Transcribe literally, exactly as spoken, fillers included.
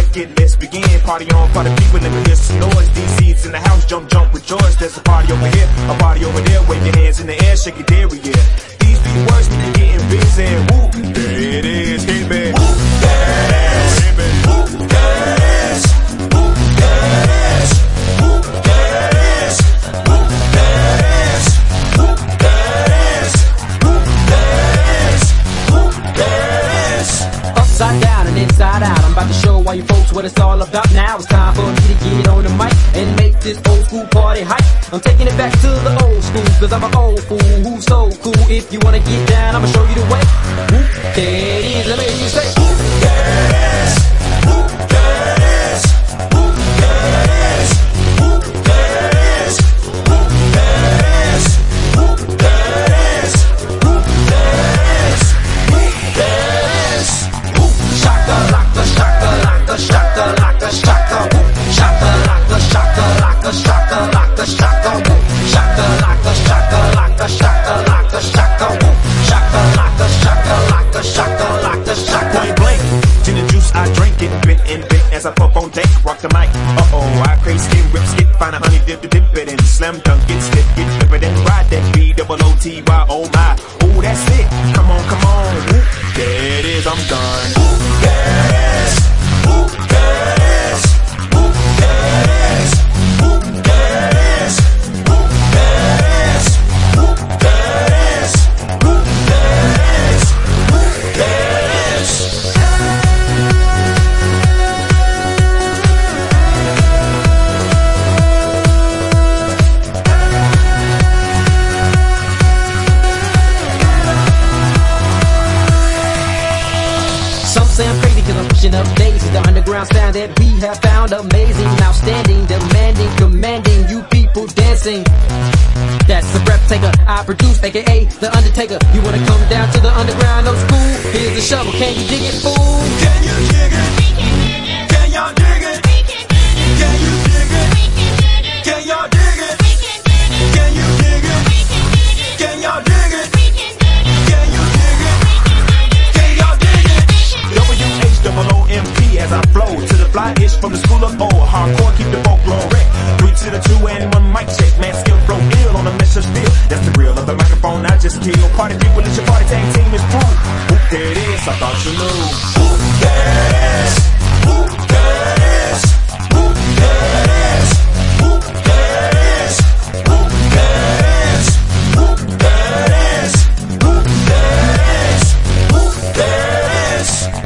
shake it, let's begin. Party on, party people, let me hear some noise. D C's in the house, jump, jump, rejoice. There's a party over here, a party over there. Wave your hands in the air, shake it there, yeah. These be the words when you're getting busy. Woo, there it is, hit me. Woo, yes, hit me. Woo, yes, woo, yes, woo, yes, woo, yes, woo, yes, woo, yes, woo, yes. Upside down and inside out, I'm about to show all you folks what it's all about. Now it's time for me to get on the mic and make this old school party hype. I'm taking it back to the old school, cause I'm an old fool who's so cool. If you wanna get down, I'ma show you the way. Whoop, there it is, let me hear you say whoop, yes, whoop, yes, whoop, yes, whoop, yes, whoop, yes, whoop, yes, whoop, yes, whoop, yes, whoop, shaka laka, shaka laka, shaka laka, shaka, whoop, shaka laka, shaka laka, shaka laka, shaka, whoop, shaka laka, shaka laka, shaka laka, shaka, whoop, shaka laka, shaka laka, shaka laka, shaka. Point blank, gin and juice, I drink it, bit and bit as I puff on deck, rock the mic. Uh-oh, I crave skin, rip, skip, find a honey dip to dip it in, slam dunk, get stiff, get flip it and ride that B double O T Y, oh my, ooh, that's it, come on, come on, whoop, there it is, I'm done. Whoop, yes, whoop, yes, whoop, yes, whoop, yes, whoop, yes, whoop, yes, whoop, yes, whoop, yes. Some say I'm crazy cause I'm pushing up daisies. The underground sound that we have found amazing, outstanding, demanding, commanding, you people dancing. That's the breath taker I produce, aka The Undertaker. You wanna come down to the underground old school? Here's the shovel, can you dig it, fool? Can you dig it? Can y'all dig it? Can you dig it? Can y'all dig it? Can you dig it? Can y'all dig it? Can you dig it? Can y'all dig it? W H O O M P as I flow to the fly ish from the school of old. Hardcore, keep the folklore wreck. Three to the two and one mic check. Man, skill flow ill on a measure still. That's the real of the microphone I just kill. Party people, it's your party tag team is proof. Whoop, there it is, I thought you knew. Whoop, yes, whoop, yes, whoop, yes, whoop, yes, whoop, yes, whoop, yes, whoop, yes, whoop, yes.